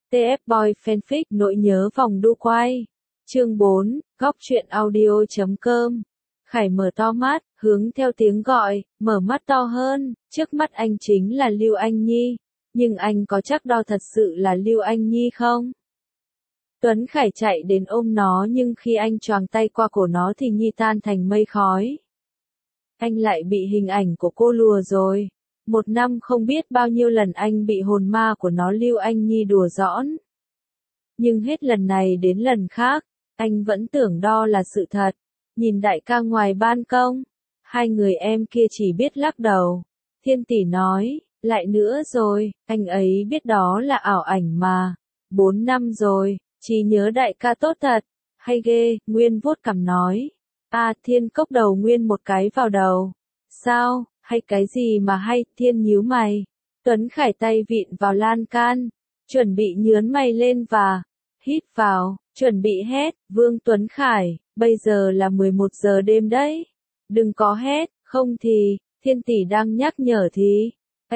TF Boy Fanfic nỗi nhớ vòng đu quay. Chương 4, góc truyện audio.com. Khải mở to mắt, hướng theo tiếng gọi, mở mắt to hơn, trước mắt anh chính là Lưu Anh Nhi. Nhưng anh có chắc đó thật sự là Lưu Anh Nhi không? Tuấn Khải chạy đến ôm nó nhưng khi anh choàng tay qua cổ nó thì Nhi tan thành mây khói. Anh lại bị hình ảnh của cô lùa rồi. 1 năm không biết bao nhiêu lần anh bị hồn ma của nó Lưu Anh Nhi đùa giỡn. Nhưng hết lần này đến lần khác, anh vẫn tưởng đó là sự thật. Nhìn đại ca ngoài ban công, hai người em kia chỉ biết lắc đầu. Thiên tỷ nói, lại nữa rồi, anh ấy biết đó là ảo ảnh mà. 4 năm rồi, trí nhớ đại ca tốt thật, hay ghê, Nguyên vuốt cằm nói. Thiên cốc đầu Nguyên một cái vào đầu. Sao, hay cái gì mà hay, Thiên nhíu mày. Tuấn Khải tay vịn vào lan can, chuẩn bị nhướn mày lên và hít vào, chuẩn bị hét, Vương Tuấn Khải, bây giờ là 11 giờ đêm đấy. Đừng có hét, không thì, Thiên tỷ đang nhắc nhở thì.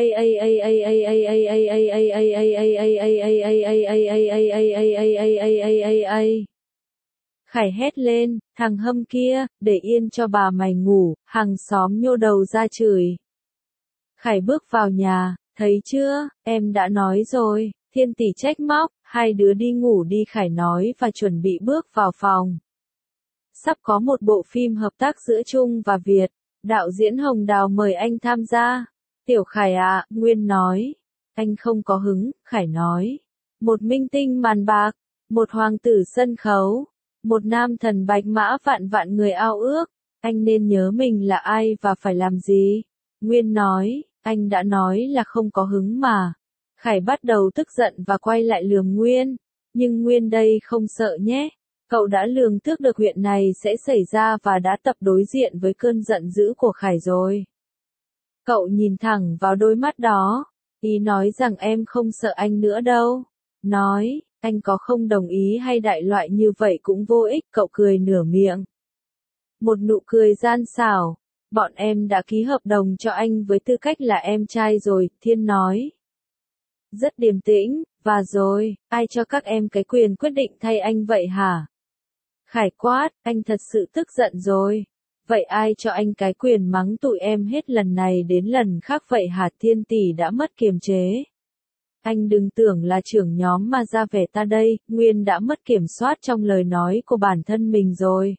Khải hét lên, thằng hâm kia, để yên cho bà mày ngủ, hàng xóm nhô đầu ra chửi. Khải bước vào nhà, thấy chưa, em đã nói rồi, Thiên tỷ trách móc, hai đứa đi ngủ đi Khải nói và chuẩn bị bước vào phòng. Sắp có một bộ phim hợp tác giữa Trung và Việt, đạo diễn Hồng Đào mời anh tham gia. Tiểu Khải à, Nguyên nói. Anh không có hứng, Khải nói. Một minh tinh màn bạc, một hoàng tử sân khấu, một nam thần bạch mã vạn vạn người ao ước, anh nên nhớ mình là ai và phải làm gì. Nguyên nói, anh đã nói là không có hứng mà. Khải bắt đầu tức giận và quay lại lườm Nguyên. Nhưng Nguyên đây không sợ nhé. Cậu đã lường trước được chuyện này sẽ xảy ra và đã tập đối diện với cơn giận dữ của Khải rồi. Cậu nhìn thẳng vào đôi mắt đó. Ý nói rằng em không sợ anh nữa đâu. Nói, anh có không đồng ý hay đại loại như vậy cũng vô ích, cậu cười nửa miệng. Một nụ cười gian xảo. Bọn em đã ký hợp đồng cho anh với tư cách là em trai rồi, Thiên nói. Rất điềm tĩnh, và rồi, ai cho các em cái quyền quyết định thay anh vậy hả? Khải quát, anh thật sự tức giận rồi. Vậy ai cho anh cái quyền mắng tụi em hết lần này đến lần khác vậy hả? Thiên tỷ đã mất kiềm chế. Anh đừng tưởng là trưởng nhóm mà ra vẻ ta đây, Nguyên đã mất kiểm soát trong lời nói của bản thân mình rồi.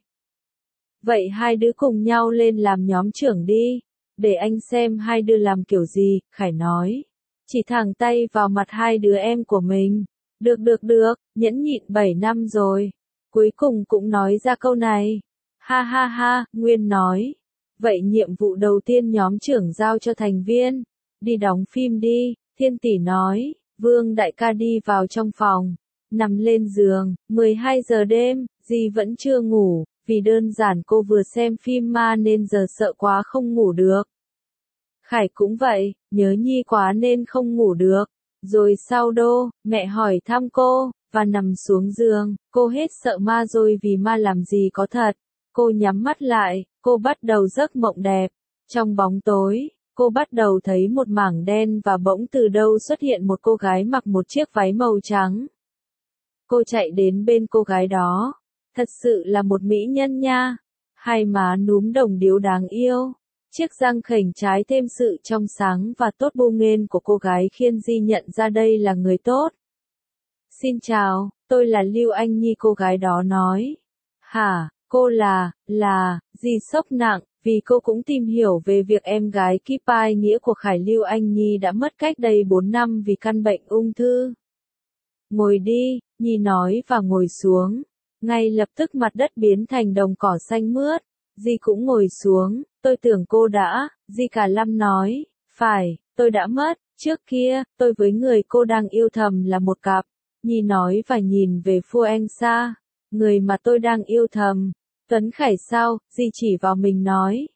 Vậy hai đứa cùng nhau lên làm nhóm trưởng đi, để anh xem hai đứa làm kiểu gì, Khải nói. Chỉ thẳng tay vào mặt hai đứa em của mình. Được, nhẫn nhịn 7 năm rồi. Cuối cùng cũng nói ra câu này. Ha, Nguyên nói. Vậy nhiệm vụ đầu tiên nhóm trưởng giao cho thành viên. Đi đóng phim đi, Thiên tỷ nói. Vương đại ca đi vào trong phòng. Nằm lên giường, 12 giờ đêm, Di vẫn chưa ngủ, vì đơn giản cô vừa xem phim ma nên giờ sợ quá không ngủ được. Khải cũng vậy, nhớ Nhi quá nên không ngủ được. Rồi sao đô, mẹ hỏi thăm cô, và nằm xuống giường, cô hết sợ ma rồi vì ma làm gì có thật. Cô nhắm mắt lại, cô bắt đầu giấc mộng đẹp. Trong bóng tối, cô bắt đầu thấy một mảng đen và bỗng từ đâu xuất hiện một cô gái mặc một chiếc váy màu trắng. Cô chạy đến bên cô gái đó. Thật sự là một mỹ nhân nha. Hai má núm đồng điếu đáng yêu. Chiếc răng khểnh trái thêm sự trong sáng và tốt bô nghên của cô gái khiến Di nhận ra đây là người tốt. Xin chào, tôi là Lưu Anh Nhi, cô gái đó nói. Hả, cô là, Di sốc nặng, vì cô cũng tìm hiểu về việc em gái Kipai nghĩa của Khải Lưu Anh Nhi đã mất cách đây 4 năm vì căn bệnh ung thư. Ngồi đi, Nhi nói và ngồi xuống. Ngay lập tức mặt đất biến thành đồng cỏ xanh mướt. Di cũng ngồi xuống, tôi tưởng cô đã, Di cả lâm nói, phải, tôi đã mất, trước kia, tôi với người cô đang yêu thầm là một cặp. Nhi nói và nhìn về Phu Anh Sa, người mà tôi đang yêu thầm. Tuấn Khải sao, Di chỉ vào mình nói,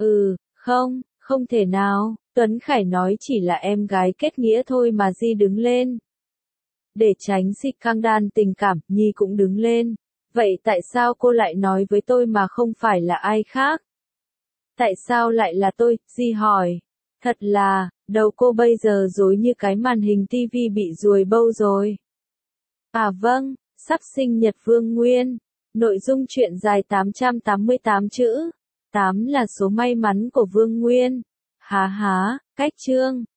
không thể nào, Tuấn Khải nói chỉ là em gái kết nghĩa thôi mà. Di đứng lên. Để tránh sự căng đan tình cảm, Nhi cũng đứng lên. Vậy tại sao cô lại nói với tôi mà không phải là ai khác? Tại sao lại là tôi, Di hỏi. Thật là, đầu cô bây giờ rối như cái màn hình tivi bị ruồi bâu rồi. À vâng, sắp sinh nhật Vương Nguyên. Nội dung truyện dài 888 chữ. 8 là số may mắn của Vương Nguyên. Há há, cách chương.